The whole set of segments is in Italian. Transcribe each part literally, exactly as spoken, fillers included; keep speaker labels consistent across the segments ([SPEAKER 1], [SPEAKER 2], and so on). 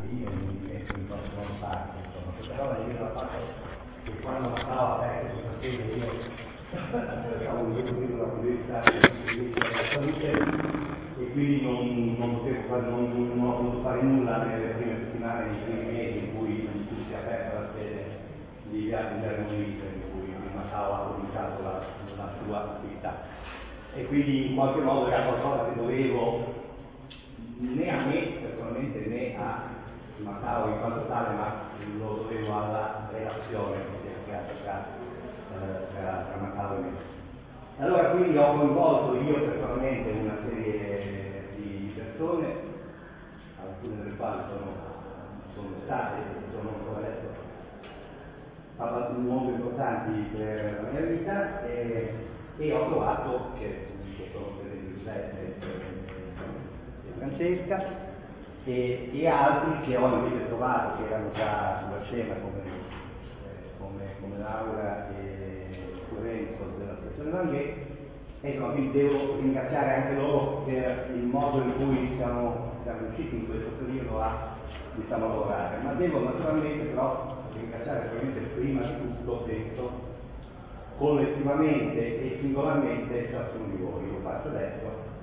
[SPEAKER 1] lì e mi metto in qualche parte, insomma, questa cosa io la fatto che quando stavo aperto questa sera io stavo usufruendo la curiosità della salute e quindi non, non potevo fare, non, non ho potuto fare nulla nelle prime settimane, nei primi mesi in cui si è aperta la sede di Viaggio Germonite, in cui Macao ha cominciato la, la sua attività. E quindi in qualche modo era qualcosa che dovevo né a me personalmente né a Macao in quanto tale, ma lo dovevo alla relazione che si è creata tra, eh, tra, tra Macao e me. Allora quindi ho coinvolto io personalmente una serie di persone, alcune delle quali sono, sono state e sono ancora adesso molto importanti per la mia vita, e, e ho trovato che, che sono presenti Giuseppe e Francesca e, e altri che ho invece trovato che erano già sulla scena come, eh, come, come Laura e Lorenzo della stazione Langhe. Ecco, quindi devo ringraziare anche loro per il modo in cui siamo, siamo riusciti in questo periodo a, diciamo, lavorare, ma devo naturalmente però ringraziare probabilmente prima di tutto, penso, collettivamente e singolarmente ciascuno di voi. Lo faccio adesso,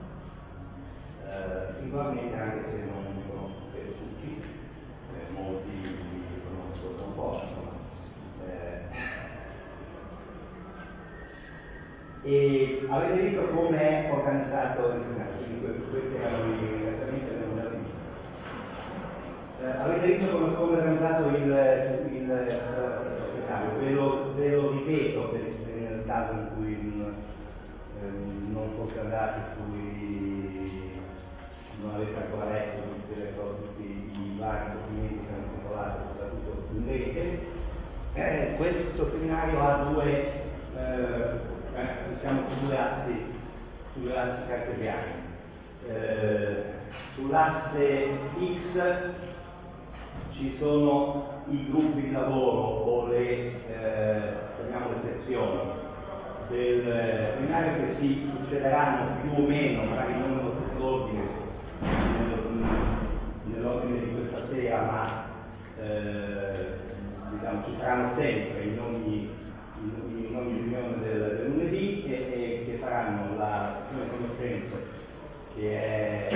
[SPEAKER 1] eh, singolarmente, anche se non mi conosco per tutti, eh, molti mi conosco un po', insomma. Eh, e avete visto come è organizzato il seminario, quindi questi erano i ringraziamenti che abbiamo già visto. Eh, avete visto come, come è organizzato il, il, il seminario, ve lo, ve lo ripeto per, nel caso in cui eh, non fosse andato, in cui non avete ancora letto tutte le cose, tutti i vari documenti che hanno circolato, soprattutto in rete. Eh, questo seminario ha due, eh, eh, siamo su due assi, su due assi cartesiani. Eh, sull'asse X ci sono i gruppi di lavoro o le, eh, chiamiamo le sezioni del seminario che si succederanno più o meno, magari non nello stesso ordine, nell'ordine di questa sera, ma eh, diciamo, ci saranno sempre in ogni, in, in ogni riunione del, del lunedì e, e che saranno la sezione conoscenze che è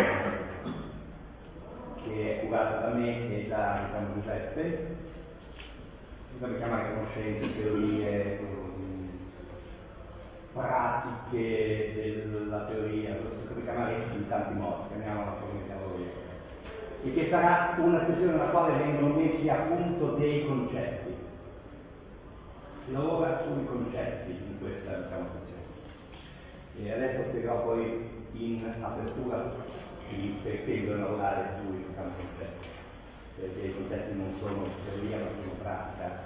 [SPEAKER 1] che è curata da me e da, diciamo, Giuseppe, bisogna chiamare conoscenze, teorie, pratiche della teoria, lo si può chiamare in tanti modi, chiamiamola come chiamavo io, e che sarà una sessione nella quale vengono messi a punto dei concetti. Si lavora sui concetti in questa, diciamo, sessione. E adesso spiegherò poi in apertura perché bisogna lavorare sui concetti, perché i concetti non sono teoria ma sono pratica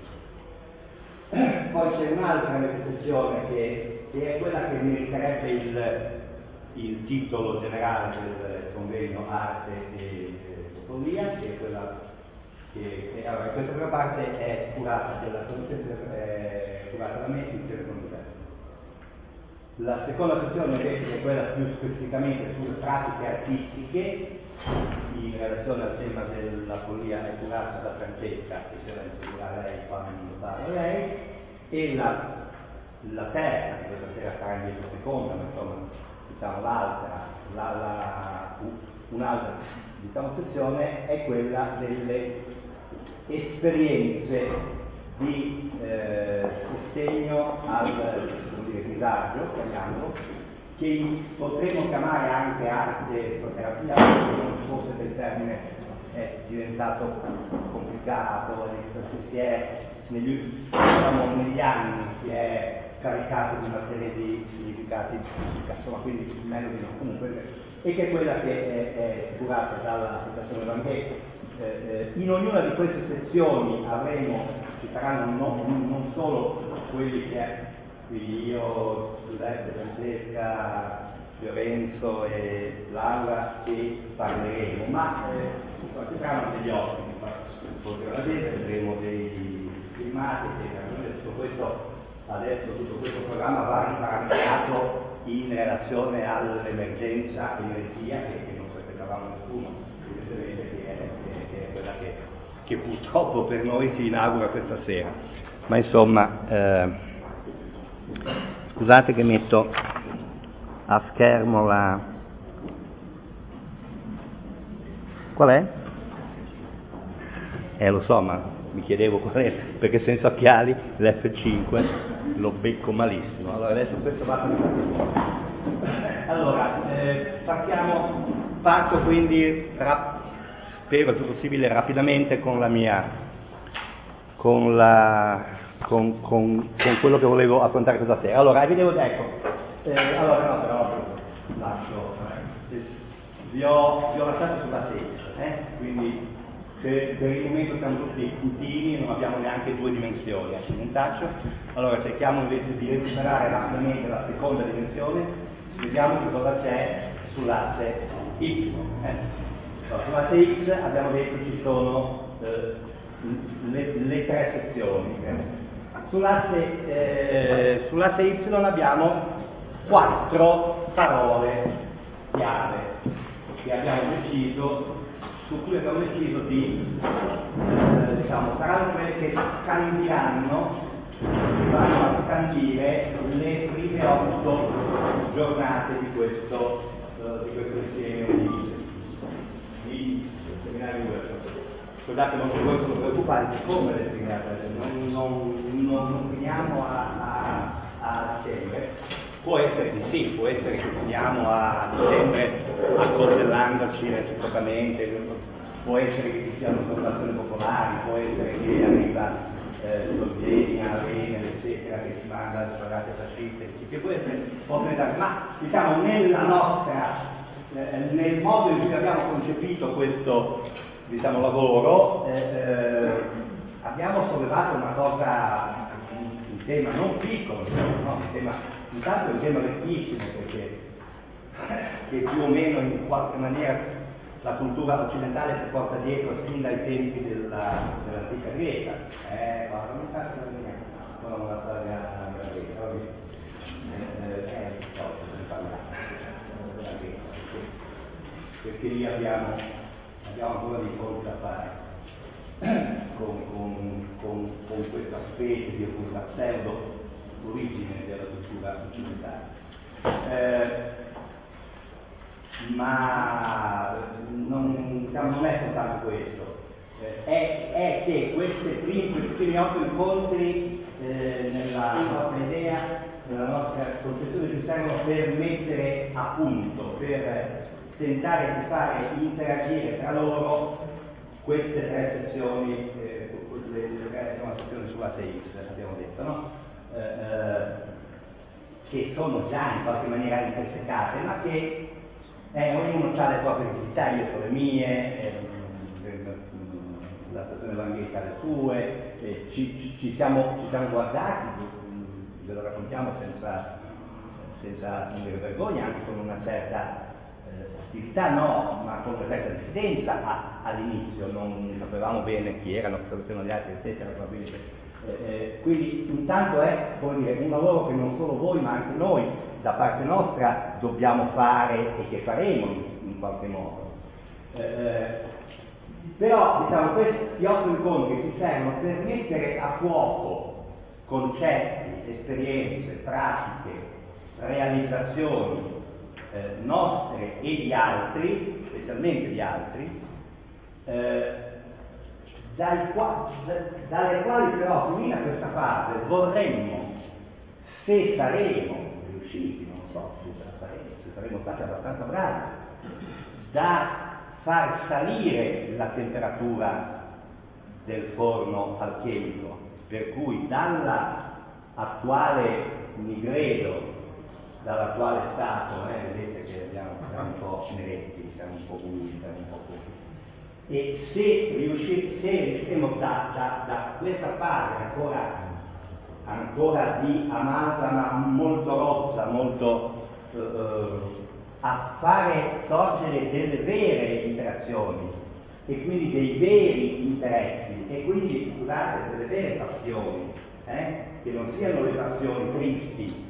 [SPEAKER 1] anche. Poi c'è un'altra sessione che, che è quella che meriterebbe il, il titolo generale del convegno Arte e Follia, che è quella che, che allora, questa prima parte è curata, della è curata da me insieme con Giuseppe. La seconda sezione invece è quella più specificamente sulle pratiche artistiche, in relazione al tema della follia, è curata da Francesca, che se la introdurrà lei quando parla lei, e la, la terza, che questa sera sarà invece la seconda, ma insomma, diciamo l'altra, la, la, un'altra, diciamo, sezione è quella delle esperienze di eh, sostegno al dire, disagio, chiamiamolo, che potremmo chiamare anche arte e psicoterapia, forse del termine è diventato complicato, si è, negli, diciamo, negli anni si è caricato di una serie di significati, insomma, quindi meglio di no, comunque, e che è quella che è, è curata dalla Fondazione Langhe. Eh, in ognuna di queste sezioni avremo, ci saranno non, non solo quelli che quindi io, Giuseppe, Francesca, Lorenzo e Laura che parleremo, ma eh, ci saranno degli ospiti, potremo vedere, vedremo dei filmati, eccetera. Tutto questo, adesso tutto questo programma va riparametrato in relazione all'emergenza energia che, che non aspettavamo nessuno, evidentemente che è, che, che è che purtroppo per noi si inaugura questa sera. Ma insomma, eh, scusate che metto a schermo la... Qual è? Eh lo so, ma mi chiedevo qual è, perché senza occhiali l'F cinque lo becco malissimo. Allora adesso questo va per... Allora, eh, partiamo, parto quindi, rap- spero il più possibile rapidamente con la mia, con, la, con, con, con quello che volevo affrontare questa sera. Allora, vi devo, ecco, eh, allora no, però lascio, eh, vi, ho, vi ho lasciato sulla sedia, eh, quindi per, per il momento siamo tutti puntini, non abbiamo neanche due dimensioni, accidentaccio. Allora cerchiamo invece di recuperare rapidamente la seconda dimensione, vediamo che cosa c'è sull'asse Y. Eh. Allora, sull'asse X abbiamo detto ci sono eh, le, le tre sezioni. Eh. Sull'asse, eh, sull'asse Y abbiamo quattro parole chiave che abbiamo deciso, su cui abbiamo deciso di, eh, diciamo, saranno quelle che scandieranno, vanno a scandire le prime otto giornate di questo, uh, di questo insieme di, di seminari Word. Scusate, molti di voi sono preoccupati di come le prime non, non, non, non finiamo a, a, a dicembre. Può essere di sì, può essere che finiamo a dicembre accoltellandoci reciprocamente, può essere che ci siano votazioni popolari, può essere che arriva eh, Slovenia, Venere, eccetera, che si manda alle sparate fasciste, che può essere possibilità, ma diciamo nella nostra, eh, nel modo in cui abbiamo concepito questo, diciamo, lavoro, eh, eh, abbiamo sollevato una cosa, un tema non piccolo, no? Un tema, intanto è un tema vecchissimo, perché che più o meno in qualche maniera la cultura occidentale si porta dietro sin dai tempi della, dell'antica Grecia. Eh, guarda, non cazzo la mia, non la storia della Grecia, oggi eh, eh, no, si parla della Grecia, perché, perché lì abbiamo, abbiamo ancora dei conti da fare con, con, con, con questa specie di questa pseudo origine della cultura occidentale. Eh, ma non, non è soltanto questo, eh, è, è che queste primi, questi primi otto incontri eh, nella nostra idea, nella nostra concezione ci servono per mettere a punto, per tentare di fare interagire tra loro queste tre sezioni, eh, le, le tre sono sezioni sulla sei X, abbiamo detto, no? Eh, eh, che sono già in qualche maniera intersecate, ma che eh, ognuno ha le proprie necessità, io ho le mie, eh, la stazione evangelica le sue, eh, ci, ci, ci, siamo, ci siamo guardati, ve lo raccontiamo senza, senza dire vergogna, anche con una certa eh, ostilità, no, ma con una certa diffidenza all'inizio, non sapevamo bene chi erano, cosa erano gli altri, eccetera, probabilmente. Eh, eh, quindi intanto è, come dire, un lavoro che non solo voi ma anche noi da parte nostra dobbiamo fare e che faremo in, in qualche modo. Eh, eh, però diciamo questi otto incontri ci servono per mettere a fuoco concetti, esperienze, pratiche, realizzazioni eh, nostre e di altri, specialmente di altri, eh, Dai qua, dalle quali però finita questa fase vorremmo, se saremo riusciti, non so se saremo, se saremo stati abbastanza bravi, da far salire la temperatura del forno alchemico, per cui dall'attuale nigredo, dall'attuale stato, eh, vedete che abbiamo, siamo un po' neretti, siamo un po' bui, siamo un po' così. E se riusciremo da, da, da questa fase ancora, ancora di amalgama molto rozza, molto eh, a fare sorgere delle vere interazioni e quindi dei veri interessi e quindi, scusate, delle vere passioni, eh, che non siano le passioni tristi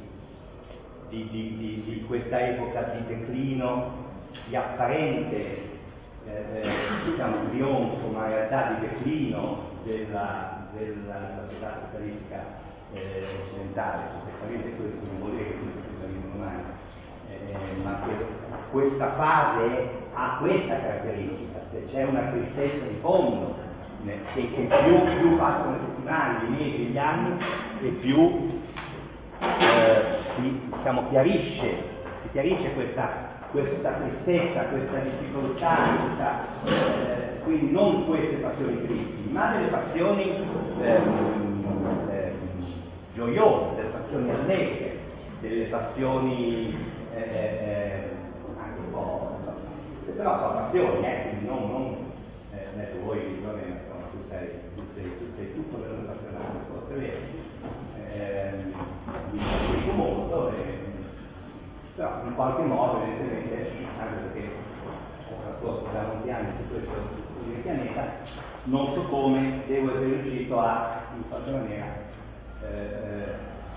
[SPEAKER 1] di, di, di, di questa epoca di declino, di apparente eh, diciamo, trionfo, ma in realtà di declino della, della società socialistica eh, occidentale, certamente questo non vuol dire che tutti si socialismo domani, eh, ma che questa fase ha questa caratteristica, se c'è una tristezza di fondo, che, che più, più passano le settimane, i mesi, gli anni, e più eh, si diciamo, chiarisce, si chiarisce questa, questa tristezza, questa difficoltà, questa, eh, quindi non queste passioni tristi, ma delle passioni eh, eh, gioiose, delle passioni allegre, delle passioni eh, eh, anche un po', però sono passioni, eh, quindi non, non eh, adesso voi insomma, tu sei, tu sei, tu sei tutto per un appassionato, forse è vero, eh, mi dico molto, eh, però in qualche modo evidentemente, anche perché ho trascorso da molti anni su questo, su questo pianeta, non so come devo essere riuscito a, in qualche maniera, eh,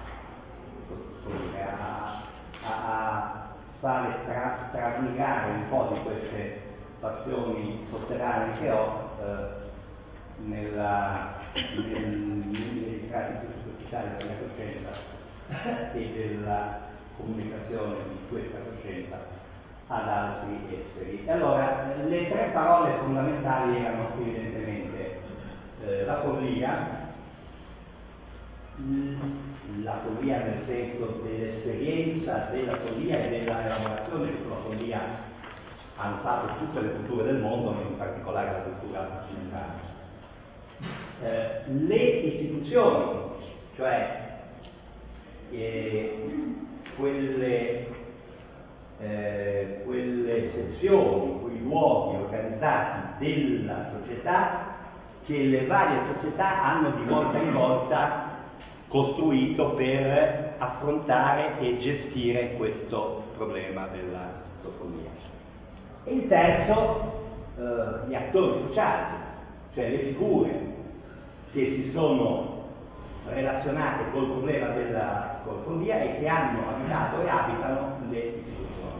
[SPEAKER 1] a, a, a fare tra, trasmigrare un po' di queste passioni sotterranee che ho eh, nella, nel, nei strati più superficiali della mia coscienza e della comunicazione di questa coscienza ad altri esseri. E allora le tre parole fondamentali erano evidentemente eh, la follia, la follia nel senso dell'esperienza della follia e della elaborazione sulla follia hanno fatto tutte le culture del mondo, in particolare la cultura occidentale. Eh, le istituzioni, cioè eh, quelle, eh, quelle sezioni, quei luoghi organizzati della società che le varie società hanno di volta in volta costruito per affrontare e gestire questo problema della follia. E il terzo, eh, gli attori sociali, cioè le figure che si sono relazionate col problema della follia e che hanno abitato e abitano le istituzioni.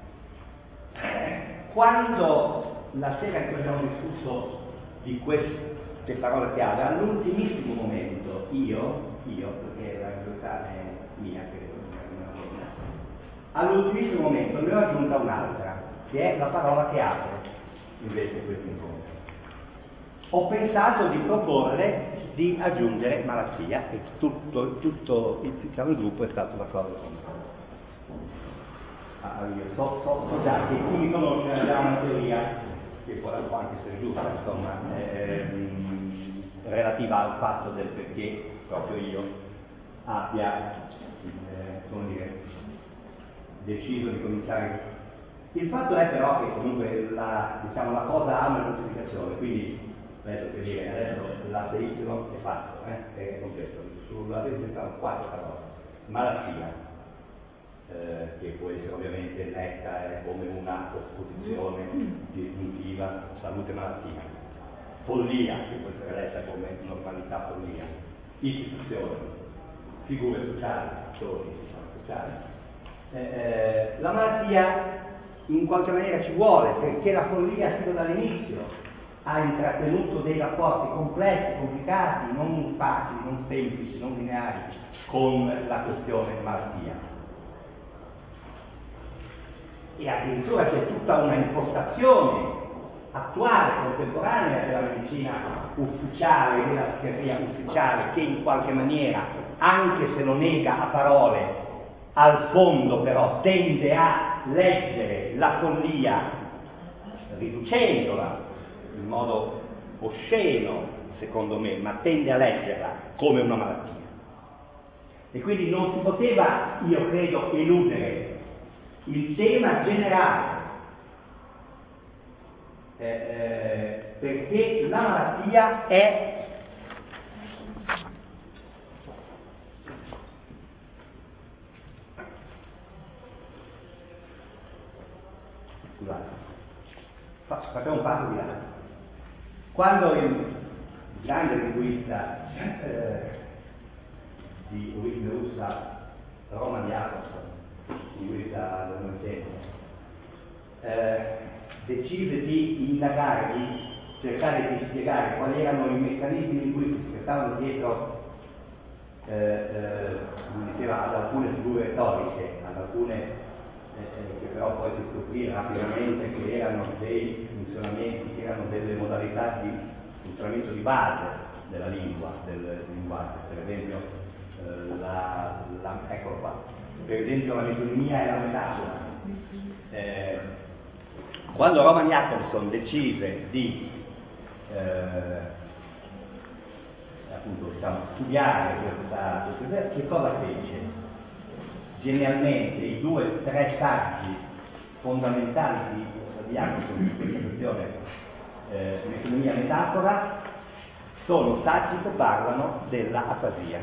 [SPEAKER 1] Quando la sera in cui abbiamo discusso di queste parole chiave, all'ultimissimo momento io, io perché la risultata è mia, credo, all'ultimissimo momento ne ho aggiunta un'altra, che è la parola che apre invece questo incontro. Ho pensato di proporre di aggiungere malattia e tutto, tutto il, diciamo, il gruppo è stato d'accordo con me. Ah, io so, so, so già che chi mi conosce ha già una teoria, che può anche essere giusta, insomma, ehm, relativa al fatto del perché proprio io abbia, eh, come dire, deciso di cominciare. Il fatto è però che comunque la, diciamo, la cosa ha una giustificazione, quindi adesso per dire, adesso l'ateismo è fatto, eh, è completo. Sull'ateismo sono quattro parole. Malattia, eh, che può essere ovviamente letta eh, come una opposizione distintiva, salute malattia. Follia, che può essere letta come normalità follia. Istituzione, figure sociali, attori sociali. Eh, eh, la malattia in qualche maniera ci vuole, perché la follia sin dall'inizio ha intrattenuto dei rapporti complessi, complicati, non facili, non semplici, non lineari, con la questione malattia. E addirittura c'è tutta una impostazione attuale, contemporanea della medicina ufficiale, della psichiatria ufficiale, che in qualche maniera, anche se lo nega a parole, al fondo però tende a leggere la follia, riducendola in modo osceno, secondo me, ma tende a leggerla come una malattia. E quindi non si poteva, io credo, eludere il tema generale, eh, eh, perché la malattia è scusate, facciamo un passo di là. Quando il grande linguista eh, di origine russa, Roman Jakobson, linguista del Novecento, eh, decise di indagare, di cercare di spiegare quali erano i meccanismi linguistici che stavano dietro, eh, eh, come diceva, ad alcune figure retoriche, ad alcune eh, eh, che però poi si scoprì rapidamente che erano dei funzionamenti, che erano delle modalità di funzionamento di base della lingua, del linguaggio. Per esempio, eh, la, la, ecco qua, per esempio la metonimia e la metafora. Eh, quando Rowan Jakobson decise di eh, appunto, diciamo, studiare questa, questa, che cosa fece? Genialmente i due, tre saggi fondamentali di, di Jakobson in questa questione, eh, metonimia e metafora, sono saggi che parlano della afasia.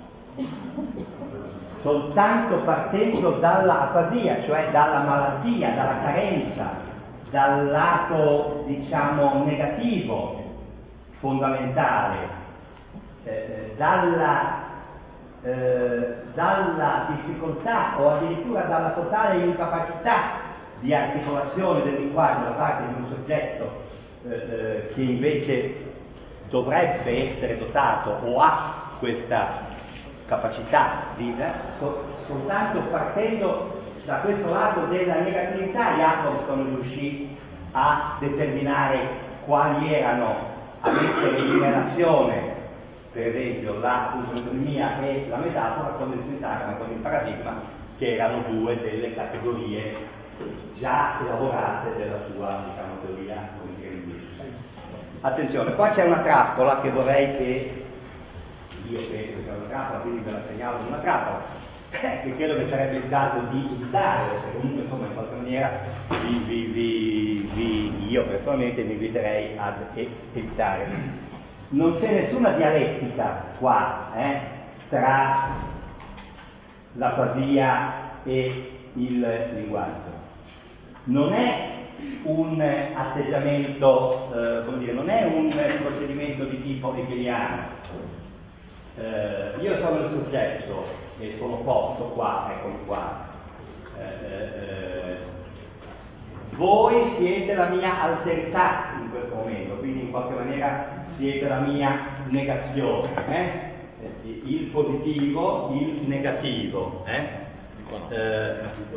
[SPEAKER 1] Soltanto partendo dalla afasia, cioè dalla malattia, dalla carenza, dal lato, diciamo, negativo, fondamentale, eh, dalla, eh, dalla difficoltà o addirittura dalla totale incapacità di articolazione del linguaggio da parte di un soggetto eh, eh, che invece dovrebbe essere dotato o ha questa capacità di, eh, so, soltanto partendo da questo lato della negatività Jakobson riuscì a determinare quali erano, a mettere in relazione per esempio la metonimia e la metafora con il sintagma, con il paradigma, che erano due delle categorie già elaborate della sua, diciamo, teoria linguistica. Attenzione, qua c'è una trappola che vorrei che io penso che sia una trappola, quindi ve la segnalo come una trappola, che credo che sarebbe il caso di evitare, perché comunque insomma in qualche maniera vi, vi, vi, vi, io personalmente vi inviterei ad evitare. Non c'è nessuna dialettica qua eh, tra l'afasia e il linguaggio. Non è un atteggiamento, eh, come dire, non è un procedimento di tipo hegeliano. Eh, io sono il soggetto e sono posto qua, eccomi qua. Eh, eh, voi siete la mia alterità in questo momento, quindi in qualche maniera siete la mia negazione. Eh? Il positivo, il negativo. Eh? Eh,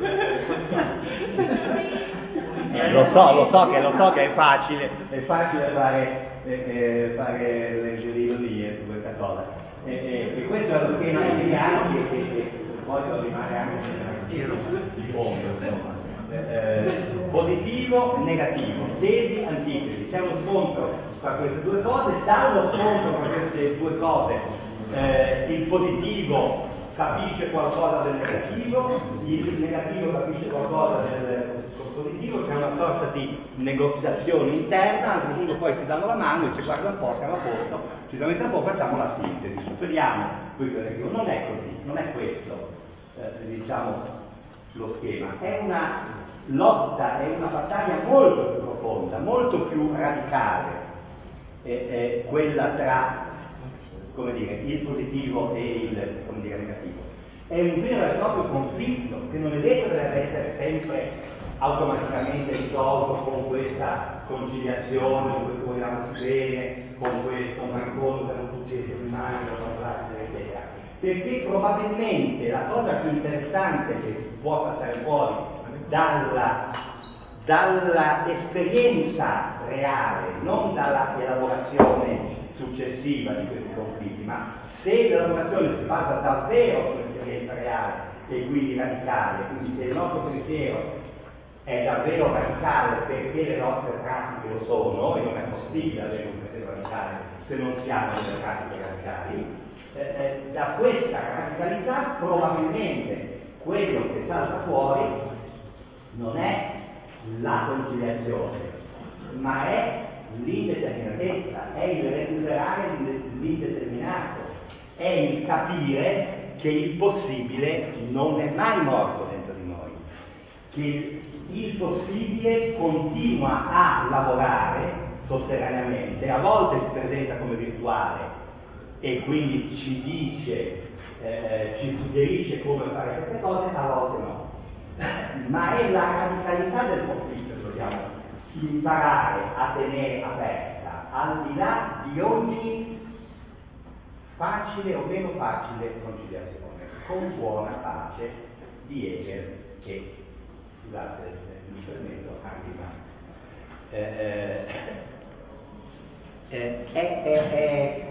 [SPEAKER 1] lo so, lo so che lo so che è facile, è facile fare, eh, fare le giridonie su questa cosa. E, e, e questo è lo schema hegeliano che, che, che poi rimane anche di fondo, insomma. Eh, positivo e negativo, tesi, antitesi, c'è uno scontro tra queste due cose, dallo scontro tra queste due cose eh, il positivo capisce qualcosa del negativo, il negativo capisce qualcosa del positivo, c'è una sorta di negoziazione interna, al punto poi si danno la mano e ci guarda un po', siamo a posto, ci siamo messi a posto, facciamo la sintesi, superiamo questo negativo. Non è così, non è questo, eh, diciamo, lo schema, è una lotta, è una battaglia molto più profonda, molto più radicale, è, è quella tra, come dire, il positivo e il, come dire, negativo. È un vero e proprio conflitto che non è detto che deve essere sempre automaticamente risolto con questa conciliazione, con questo vogliamo bene, con questo ma in fondo siamo tutti esseri umani, eccetera. Perché probabilmente la cosa più interessante che può saltare fuori dalla, dalla esperienza reale, non dalla elaborazione successiva di questi conflitti, ma se l'elaborazione si basa davvero sull'esperienza reale e quindi radicale, quindi se il nostro pensiero è davvero radicale perché le nostre pratiche lo sono, e non è possibile avere un pensiero radicale se non si hanno delle pratiche radicali, eh, eh, da questa radicalità probabilmente quello che salta fuori non è la conciliazione, ma è l'indeterminatezza, è il recuperare l'indeterminato, è il capire che il possibile non è mai morto dentro di noi, che il possibile continua a lavorare sotterraneamente, a volte si presenta come virtuale e quindi ci dice, eh, ci suggerisce come fare queste cose, a volte no. Ma è la radicalità del conflitto che dobbiamo imparare a tenere aperta, al di là di ogni facile o meno facile conciliazione, con buona pace di Hegel che, scusate, mi permetto anche di Marx. Eh, eh, è, è, è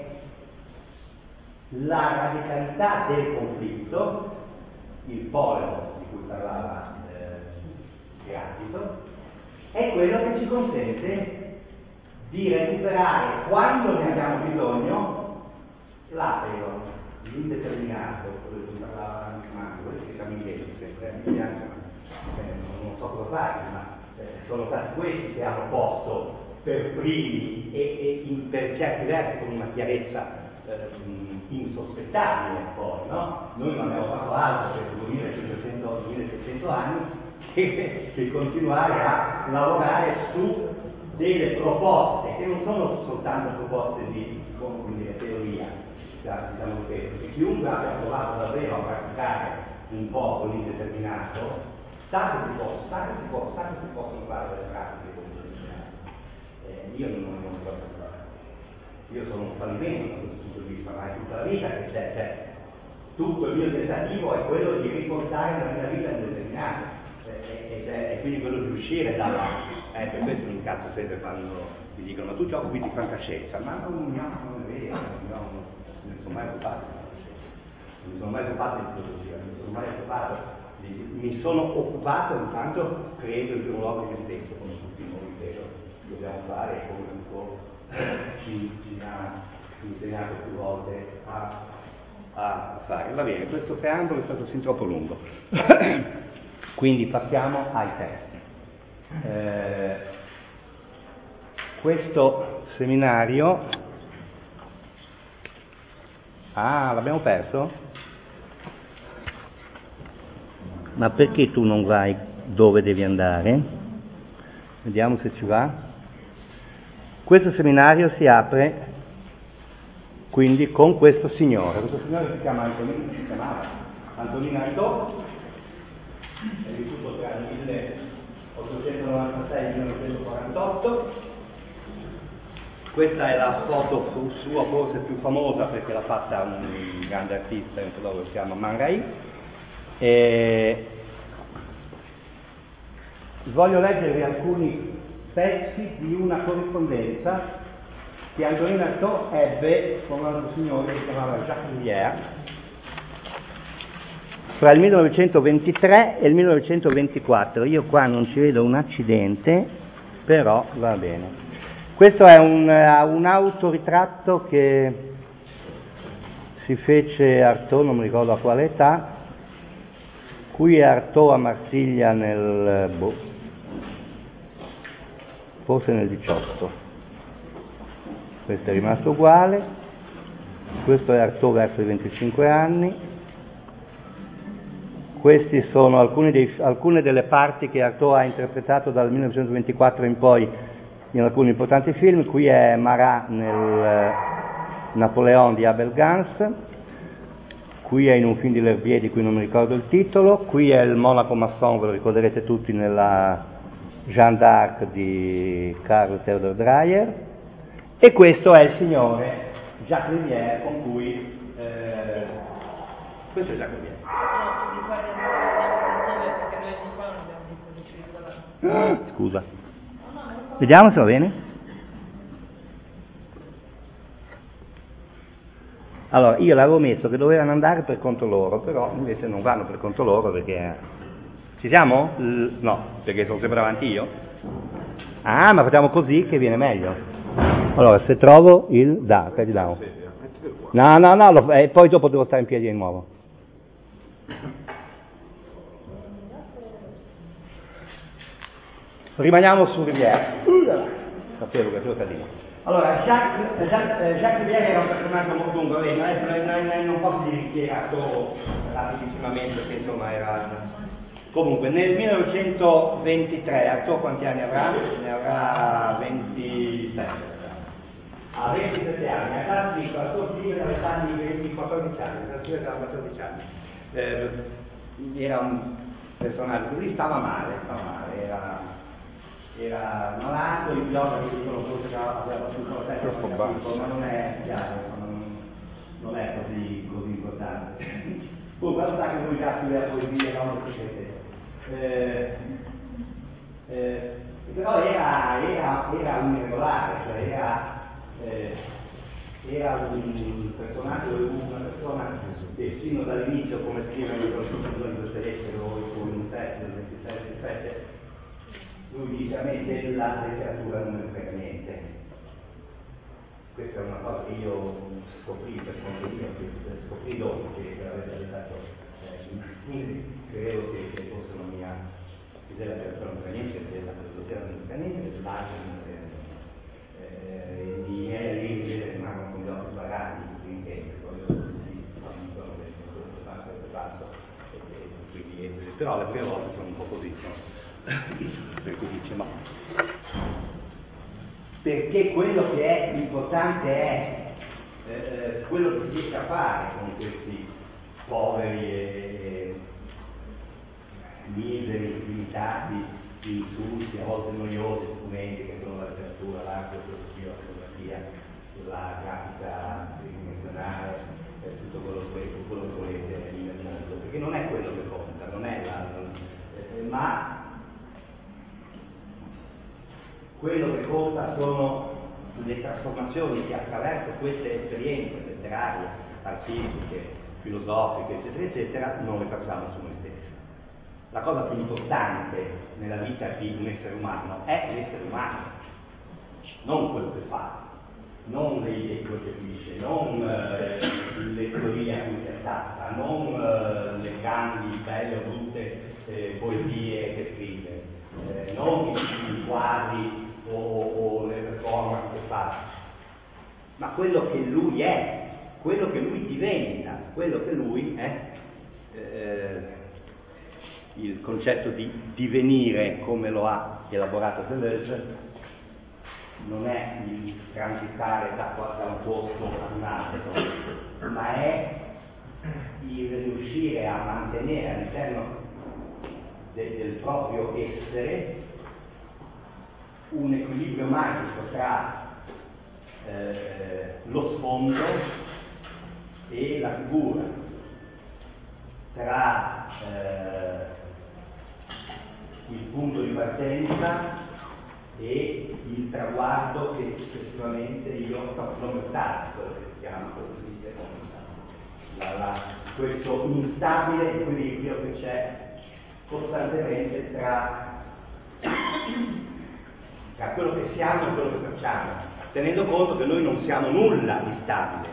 [SPEAKER 1] la radicalità del conflitto, il polemo di cui parlava eh, Eraclito, è quello che ci consente di recuperare, quando ne abbiamo bisogno, l'apego, l'indeterminato, quello di cui parlava anche Mango, che siamo indietro sempre, mi piace, ma eh, non, non so cosa fare, ma eh, sono stati questi che hanno posto per primi e, e in, per certi versi con una chiarezza eh, insospettabile poi, no? Noi non abbiamo fatto altro per duemilacinquecento duemilaseicento anni che, che continuare a lavorare su delle proposte che non sono soltanto proposte di, come dire, teoria, diciamo che, che chiunque abbia provato davvero a praticare un po' l'indeterminato sa che si può, sa che si può, sa che si possono fare delle pratiche dell'indeterminato. Eh, io non, non lo posso fare. Io sono un fallimento da questo punto di vista, ma è tutta la vita che c'è, cioè, tutto il mio tentativo è quello di riportare nella mia vita indeterminato e, e, e quindi quello di uscire dalla... Eh, per questo mi incazzo sempre quando mi dicono ma tu ti occupi di fantascienza, ma non, no, non è vero, no, non mi sono mai occupato di fantascienza, non mi sono mai occupato di filosofia, non mi sono mai occupato di... mi sono occupato intanto credo in primo luogo di me stesso, come tutti noi credo dobbiamo fare e come un po' ci, ci ha insegnato più volte a, a fare. Va bene, questo preambolo è stato sin troppo lungo. Quindi passiamo ai testi. Eh, questo seminario, ah, l'abbiamo perso? Ma perché tu non vai dove devi andare? Vediamo se ci va. Questo seminario si apre quindi con questo signore, questo signore si chiama Antonino, si chiamava Antonino Artaud, è vissuto tra il milleottocentonovantasei e il millenovecentoquarantotto. Questa è la foto sua forse più famosa perché l'ha fatta un grande artista, un filologo che si chiama Man Ray. E voglio leggervi alcuni pezzi di una corrispondenza che Antonino Artaud ebbe con un altro signore che si chiamava Jacques Rivière fra il millenovecentoventitré e il millenovecentoventiquattro. Io qua non ci vedo un accidente, però va bene. Questo è un, un autoritratto che si fece Artaud, non mi ricordo a quale età. Qui è Artaud a Marsiglia nel boh, forse nel diciotto. Questo è rimasto uguale. Questo è Artaud verso i venticinque anni. Questi sono alcuni dei, alcune delle parti che Artaud ha interpretato dal millenovecentoventiquattro in poi in alcuni importanti film. Qui è Marat nel Napoleon di Abel Gance. Qui è in un film di L'Herbier di cui non mi ricordo il titolo. Qui è il Monaco Masson, ve lo ricorderete tutti, nella Jeanne d'Arc di Karl Theodor Dreyer. E questo è il signore Jacques Rivière con cui eh, questo è Jacques Rivière. Ah, scusa, vediamo se va bene. Allora, io l'avevo messo che dovevano andare per conto loro, però invece non vanno per conto loro perché... Ci siamo? L- no, perché sono sempre davanti io. Ah, ma facciamo così che viene meglio. Allora, se trovo il da, di down. No, no, no, lo, e poi dopo devo stare in piedi di nuovo. Rimaniamo su Rivière. Sapevo che tu casino. Allora, Jacques, Jacques, Jacques Rivière era un personaggio molto lungo, non, non, non posso dire che era solo rapidissimamente, perché insomma era... Comunque, nel millenovecentoventitré, Artaud quanti anni avrà? Ne avrà ventisette. A ventisette anni, a casa di Artaud scrive dall'età di venti, quattordici anni, scrive da quattordici anni. Eh, era un personaggio così, stava male, stava male, era era malato, i biologi dicono forse che aveva più corretto, ma non è chiaro, non, non è così, così importante. Poi quando sta che lui già scriveva poesia, no? Eh, eh, però era, era, era un irregolare, cioè era, eh, era un personaggio, una persona che fino dall'inizio, come scrivono i conosciuti di Dostoevskij o in un testo del ventisei ventisette, lui dice: a me della letteratura non me frega niente. Questa è una cosa che io scoprì per conto mio, che scoprì dopo che avete aiutato, quindi credo che, che fosse una mia, che della letteratura non frega niente, della filosofia non frega niente, dell'arte non frega niente. Eh, I miei libri rimangono con gli occhi sbarrati, quindi io sì, non sono questo fatto, quindi però le prime volte sono un po' così, no? Per cui dice ma perché quello che è importante è eh, quello che si riesce a fare con questi poveri e, e miseri, limitati, insulti, a volte noiosi strumenti che sono la letteratura, l'arte, la filosofia, la fotografia, la grafica tridimensionale, eh, tutto quello che, quello che volete nel mondo, perché non è quello che conta, non è la, eh, ma quello che conta sono le trasformazioni che attraverso queste esperienze letterarie, artistiche, filosofiche, eccetera, eccetera, noi facciamo su noi stessi. La cosa più importante nella vita di un essere umano è l'essere umano, non quello che fa, non le idee che concepisce, non eh, le teorie a cui si attacca, non eh, le grandi, belle o brutte eh, poesie che scrive, eh, non i quadri o, o le performance che fa, ma quello che lui è, quello che lui diventa, quello che lui è. Eh, il concetto di divenire, come lo ha elaborato Deleuze, non è il transitare da, da un posto ad un altro, ma è il riuscire a mantenere all'interno de, del proprio essere un equilibrio magico tra eh, lo sfondo e la figura, tra eh, il punto di partenza e il traguardo che successivamente io l'omertà, quello che si chiama, quello che si dice la, la, questo instabile equilibrio che c'è costantemente tra, tra quello che siamo e quello che facciamo, tenendo conto che noi non siamo nulla di stabile.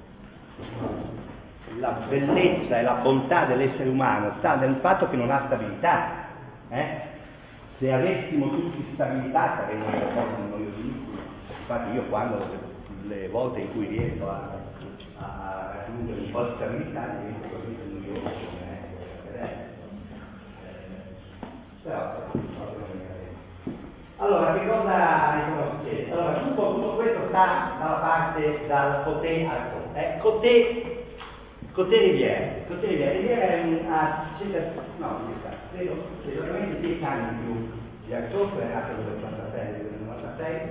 [SPEAKER 1] La bellezza e la bontà dell'essere umano sta nel fatto che non ha stabilità. Eh? Se avessimo tutti stabilità saremmo una cosa noiosissima. Infatti io quando le volte in cui riesco a, a raggiungere un po' di stabilità divento così noioso, eh? Eh, però allora che cosa succede? Allora tutto, tutto questo sta dalla parte dal Côté Artaud. Eh? Côté Côté Rivière. Côté Rivière. Rivière è un, ha circa, no, credo, esattamente dieci anni in più di Artaud, è nato nell'ottantasei, nel novantasei,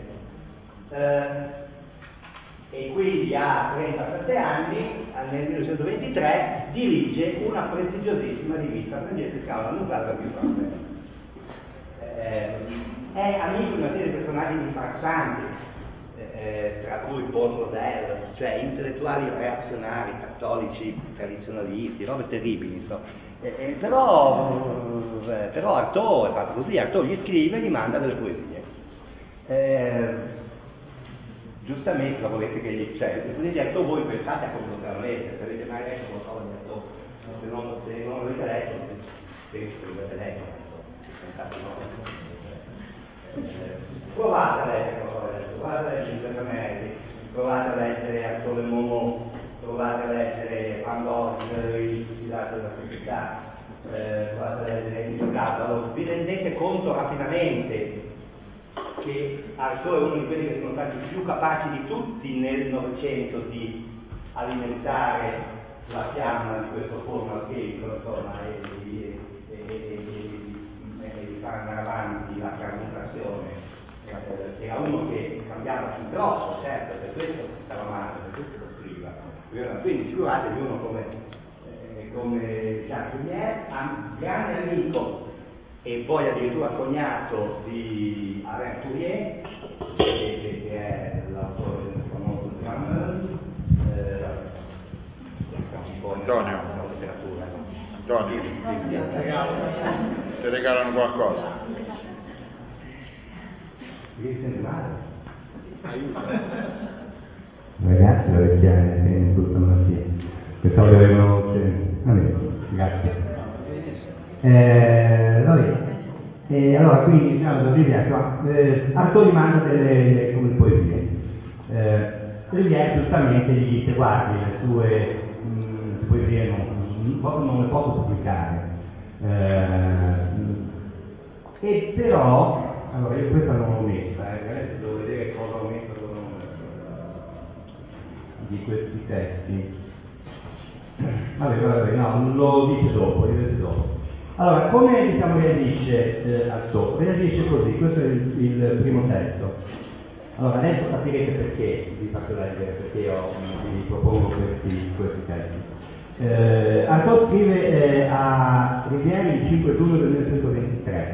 [SPEAKER 1] eh, e quindi a trentasette anni, nel millenovecentoventitré, dirige una prestigiosissima rivista francese che si chiama La Nouvelle Revue Française. Eh, è amico di una serie di personaggi imbarazzanti, Eh, tra cui Paul Claudel, cioè intellettuali reazionari, cattolici, tradizionalisti, robe terribili, insomma. Eh, eh, però, eh, però Artaud è fatto così, Artaud gli scrive e gli manda delle poesie. Eh, giustamente, volete che gli cioè, le poesie di Artaud voi pensate a come potranno essere, se avete mai letto qualcosa di Artaud, se non, se non l'avete letto, penso che l'avete letto, pensate no. Eh, provate a leggere qualcosa di Artaud, provate a leggere Giuseppe Merli, provate a leggere Artaud Le Momo, provate a leggere Van Gogh, i suicidati della società, eh, provate a leggere il giocato. Allora vi rendete conto rapidamente che Artaud è uno di quelli che sono stati più capaci di tutti nel Novecento di alimentare la fiamma di questo forno alchemico, insomma, e di, e, e, e, e di far andare avanti la carbonizzazione interpretazione, eh, era uno che cambiava sul troppo, certo, per questo stava male, per questo soffriva. Quindi figuratevi uno come, eh, come Jacques Lumière, grande amico e poi addirittura cognato di Alain Fourier, che, che è l'autore del famoso Grammar, eh, un po'
[SPEAKER 2] Antonio,
[SPEAKER 1] letteratura.
[SPEAKER 2] Antonio, ti regalano qualcosa.
[SPEAKER 1] Mi sente male?
[SPEAKER 2] Aiuto.
[SPEAKER 3] Ragazzi, la vecchiaia è tutta malattia. Pensavo di avere una voce. Vabbè, grazie. Eh, vabbè. Eh, allora, quindi diciamo da Rivière, eh, Artaud gli manda delle come poesie. Eh, Rivière giustamente gli dice: guardi, le sue mh, poesie non, non le posso pubblicare. Eh, e però, allora io questa non l'ho messa, eh, adesso devo vedere cosa ho messo, cosa non ho messo di questi testi. Vabbè, vabbè, no, lo dice dopo, lo dice dopo. Allora, come diciamo reagisce eh, Artaud? Reagisce così, questo è il, il primo testo. Allora, adesso capirete perché vi faccio leggere, perché io vi propongo questi, questi testi. Eh, Artaud scrive eh, a Rivière il cinque giugno del millenovecentoventitré: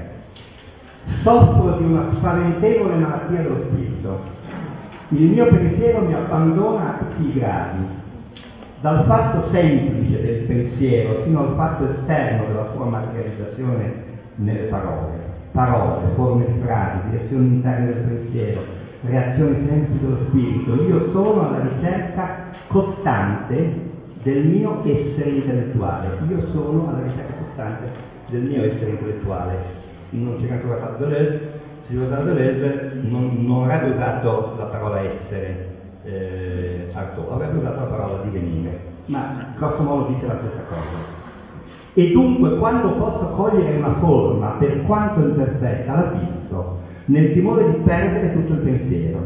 [SPEAKER 3] soffro di una spaventevole malattia dello spirito. Il mio pensiero mi abbandona a tutti i gradi, dal fatto semplice del pensiero fino al fatto esterno della sua materializzazione nelle parole. Parole, forme di frasi, direzioni interne del pensiero, reazioni semplici dello spirito. Io sono alla ricerca costante del mio essere intellettuale. Io sono alla ricerca costante del mio essere intellettuale. Non c'era ancora fatto Deleuze, se ci fosse Deleuze non, non avrebbe usato la parola essere. Eh, Artaud avrebbe usato la parola divenire, ma grosso modo dice la stessa cosa. E dunque, quando posso cogliere una forma, per quanto imperfetta, la fisso, nel timore di perdere tutto il pensiero.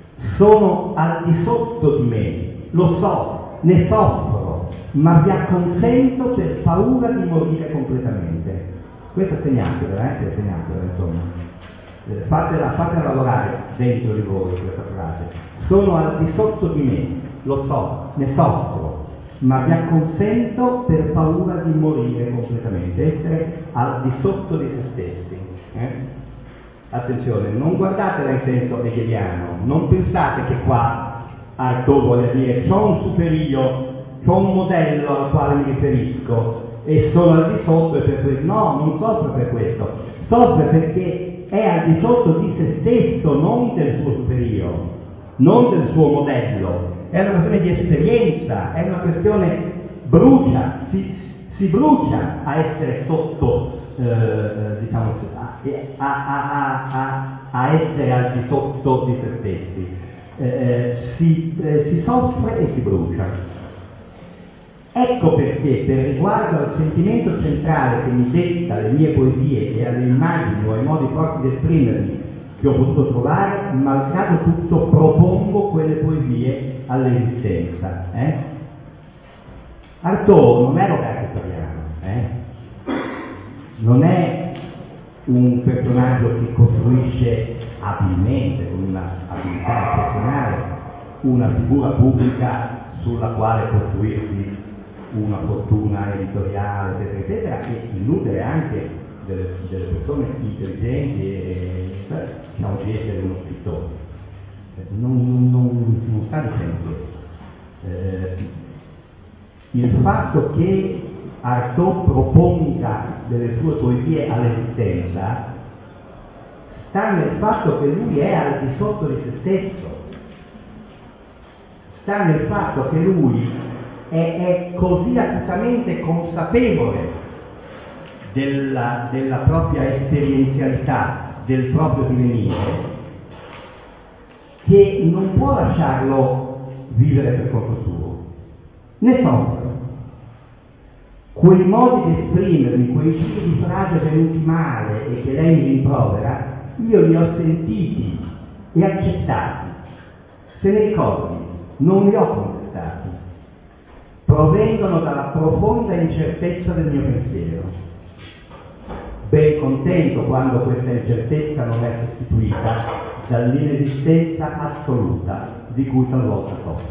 [SPEAKER 3] Sono al di sotto di me, lo so, ne soffro, ma vi acconsento per paura di morire completamente. Questa segnatela, eh, segnatela, insomma. Eh, fatela, fatela lavorare dentro di voi questa frase. Sono al di sotto di me, lo so, ne soffro, ma vi acconsento per paura di morire completamente, essere al di sotto di se stessi. Eh? Attenzione, non guardatela in senso hegeliano, non pensate che qua Artaud voglia dire c'ho un superio, c'ho un modello al quale mi riferisco e sono al di sotto e per questo. No, non soffre per questo, soffre perché è al di sotto di se stesso, non del suo superio, non del suo modello. È una questione di esperienza, è una questione brucia, si, si brucia a essere sotto, eh, diciamo, a, a, a, a essere al di sotto di se stessi. Eh, si, eh, si soffre e si brucia. Ecco perché, per riguardo al sentimento centrale che mi detta le mie poesie e alle immagini o ai modi forti di esprimermi che ho potuto trovare, malgrado tutto propongo quelle poesie all'esistenza. Eh? Artaud non è Roberto Saviano, eh? Non è un personaggio che costruisce abilmente, con una abilità eccezionale, una figura pubblica sulla quale costruirsi una fortuna editoriale, eccetera, eccetera, e illudere anche delle, delle persone intelligenti e beh, diciamo di essere uno scrittore. Non, non, non sta dicendo questo. Eh, il fatto che Artaud proponga delle sue poesie all'esistenza sta nel fatto che lui è al di sotto di se stesso, sta nel fatto che lui è, è così acutamente consapevole della, della propria esperienzialità, del proprio divenire, che non può lasciarlo vivere per conto suo, ne soffre. Quei modi di esprimermi, quei giri di frase venuti male e che lei mi rimprovera, io li ho sentiti e accettati. Se ne ricordi, non li ho contestati. Provengono dalla profonda incertezza del mio pensiero. ben contento quando questa incertezza non è sostituita dall'inesistenza assoluta di cui talvolta soffro.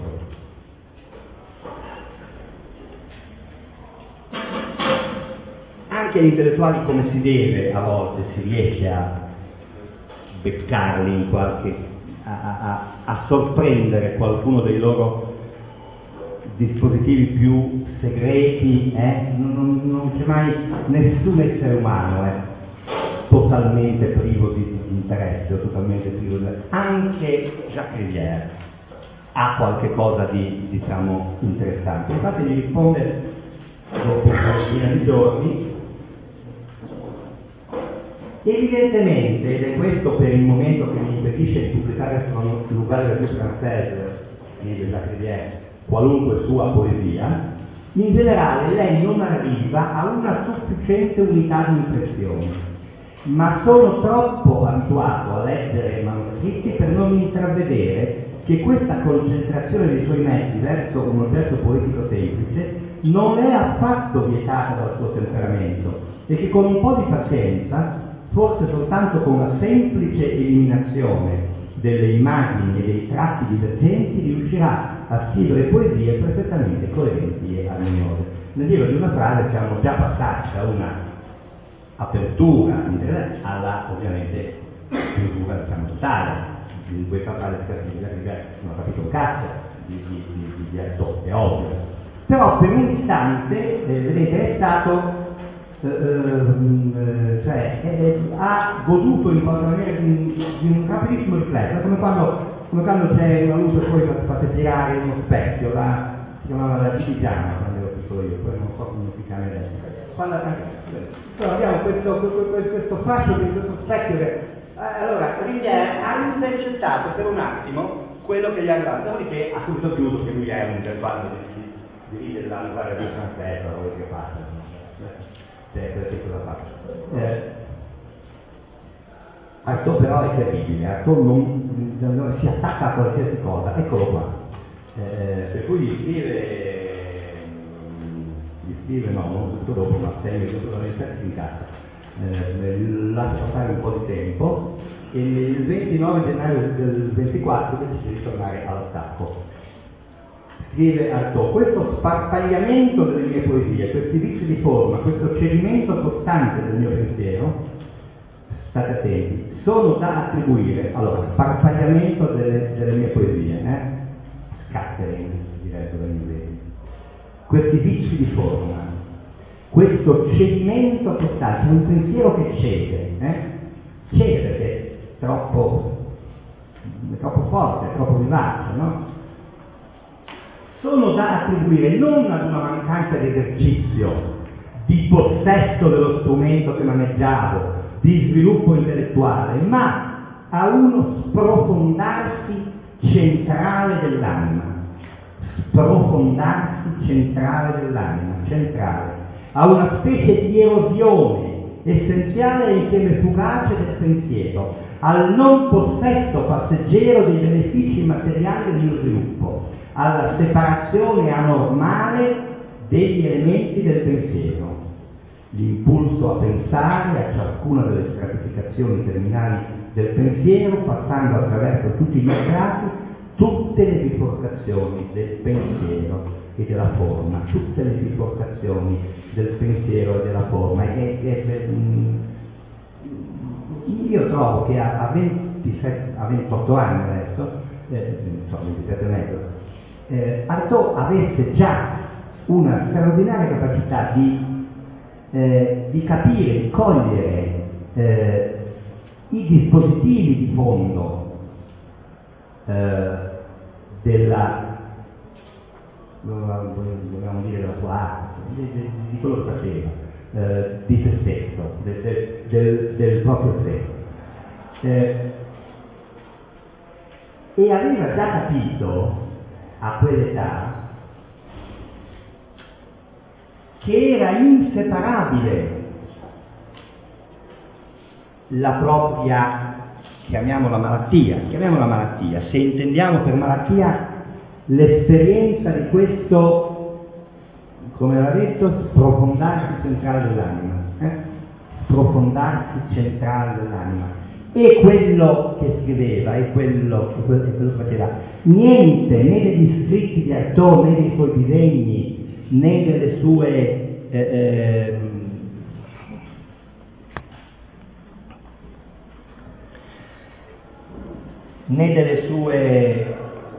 [SPEAKER 3] Anche gli intellettuali, come si deve, a volte si riesce a beccarli in qualche, a, a, a sorprendere qualcuno dei loro dispositivi più segreti, eh? non, non, non c'è mai nessun essere umano eh? totalmente privo di, di interesse o totalmente privo di... Anche Jacques Rivière ha qualche cosa di, diciamo, interessante. Infatti gli risponde dopo una decina di giorni. Evidentemente, ed è questo per il momento che mi impedisce di pubblicare sulla Nouvelle Revue Française di Jacques Rivière qualunque sua poesia, in generale lei non arriva a una sufficiente unità di impressione, ma sono troppo abituato a leggere manoscritti per non intravedere che questa concentrazione dei suoi mezzi verso un oggetto poetico semplice non è affatto vietata dal suo temperamento e che con un po' di pazienza, forse soltanto con una semplice eliminazione delle immagini e dei tratti divergenti, riuscirà a scrivere poesie perfettamente coerenti e armoniose. Nel giro di una frase siamo già passati da una apertura alla, ovviamente, chiusura, diciamo, totale. In questa frase non ho capito un cazzo di, di, di, di, di Artaud, è ovvio. Però per un istante, eh, vedete, è stato Eh, eh, cioè eh, ha goduto in qualche maniera di, di un rapidissimo riflesso, come quando, come quando c'è una luce e poi fate girare uno specchio, la, si chiamava la Gibigiana quando ero piccolo io, poi non so come si chiama adesso. Quando, allora, abbiamo questo, questo, questo fascio di questo specchio che, eh, allora Rivière ha intercettato per un attimo quello che gli ha dato, dopodiché ha subito chiuso che lui è un intellettuale di dirige la guardia di Francesco, quello che fa. Questo da fare. Eh, Artaud però è terribile, Artaud non, non si attacca a qualsiasi cosa, eccolo qua. Eh, per cui gli scrive, gli scrive no, non tutto dopo, ma sei mesi dopo la si incassa. Eh, lascia passare un po' di tempo e il ventinove gennaio del ventiquattro decide di tornare all'attacco. Scrive Artaud: questo sparpagliamento delle mie poesie, questi vizi di forma, questo cedimento costante del mio pensiero, state attenti, sono da attribuire, allora, sparpagliamento delle, delle mie poesie, eh? scattering, direbbero gli inglesi, questi vizi di forma, questo cedimento costante, un pensiero che cede, eh? cede perché è troppo, è troppo forte, è troppo vivace, no? Sono da attribuire non ad una mancanza di esercizio, di possesso dello strumento che maneggiavo, di sviluppo intellettuale, ma a uno sprofondarsi centrale dell'anima, sprofondarsi centrale dell'anima, centrale, a una specie di erosione essenziale e insieme fugace del pensiero, al non possesso passeggero dei benefici materiali dello sviluppo, alla separazione anormale degli elementi del pensiero, l'impulso a pensare a ciascuna delle stratificazioni terminali del pensiero, passando attraverso tutti gli strati, tutte le biforcazioni del pensiero e della forma, tutte le biforcazioni del pensiero e della forma. E, e, e, io trovo che a, a, ventisette, a ventotto anni adesso, eh, so, ventisette e mezzo, eh, Artaud avesse già una straordinaria capacità di, eh, di capire, di cogliere eh, i dispositivi di fondo eh, della, dobbiamo dire, della sua arte, di, di, di quello che faceva, eh, di se stesso, del, del, del, del proprio sé. Eh, e aveva già capito a quell'età che era inseparabile la propria, chiamiamola malattia, chiamiamola malattia, se intendiamo per malattia l'esperienza di questo, come aveva detto, sprofondarsi centrale dell'anima, eh? sprofondarsi centrale dell'anima. E quello che scriveva e quello, e quello, e quello che faceva, niente né degli scritti di Artaud, né dei suoi disegni, né delle sue eh, eh, né delle sue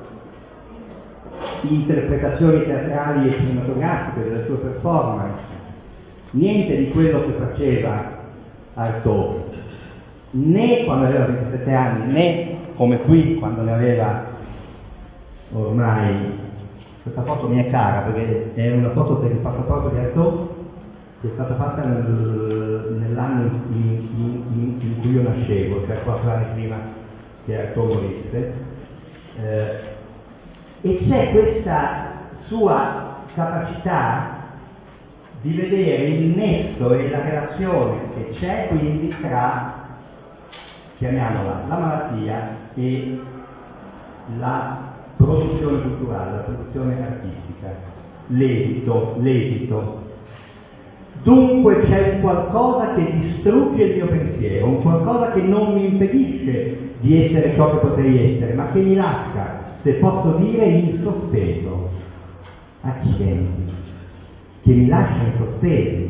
[SPEAKER 3] interpretazioni teatrali e cinematografiche, delle sue performance, niente di quello che faceva Artaud, né quando aveva ventisette anni, né come qui quando ne aveva ormai. Questa foto mi è cara perché è una foto per il passaporto di Artaud che è stata fatta nel, nell'anno in, in, in, in cui io nascevo, cioè quattro anni prima che Artaud morisse, eh, e c'è questa sua capacità di vedere il nesso e la relazione che c'è quindi tra, chiamiamola, la malattia e la produzione culturale, la produzione artistica, l'esito, l'esito. Dunque c'è un qualcosa che distrugge il mio pensiero, un qualcosa che non mi impedisce di essere ciò che potrei essere, ma che mi lascia, se posso dire, in sospeso. Accidenti, che mi lascia in sospeso.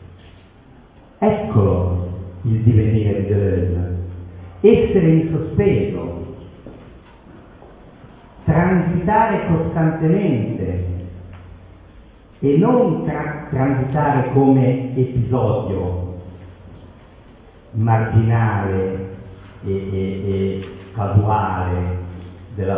[SPEAKER 3] Eccolo il divenire di Deleuze. Essere in sospeso, transitare costantemente e non tra- transitare come episodio marginale e, e, e casuale,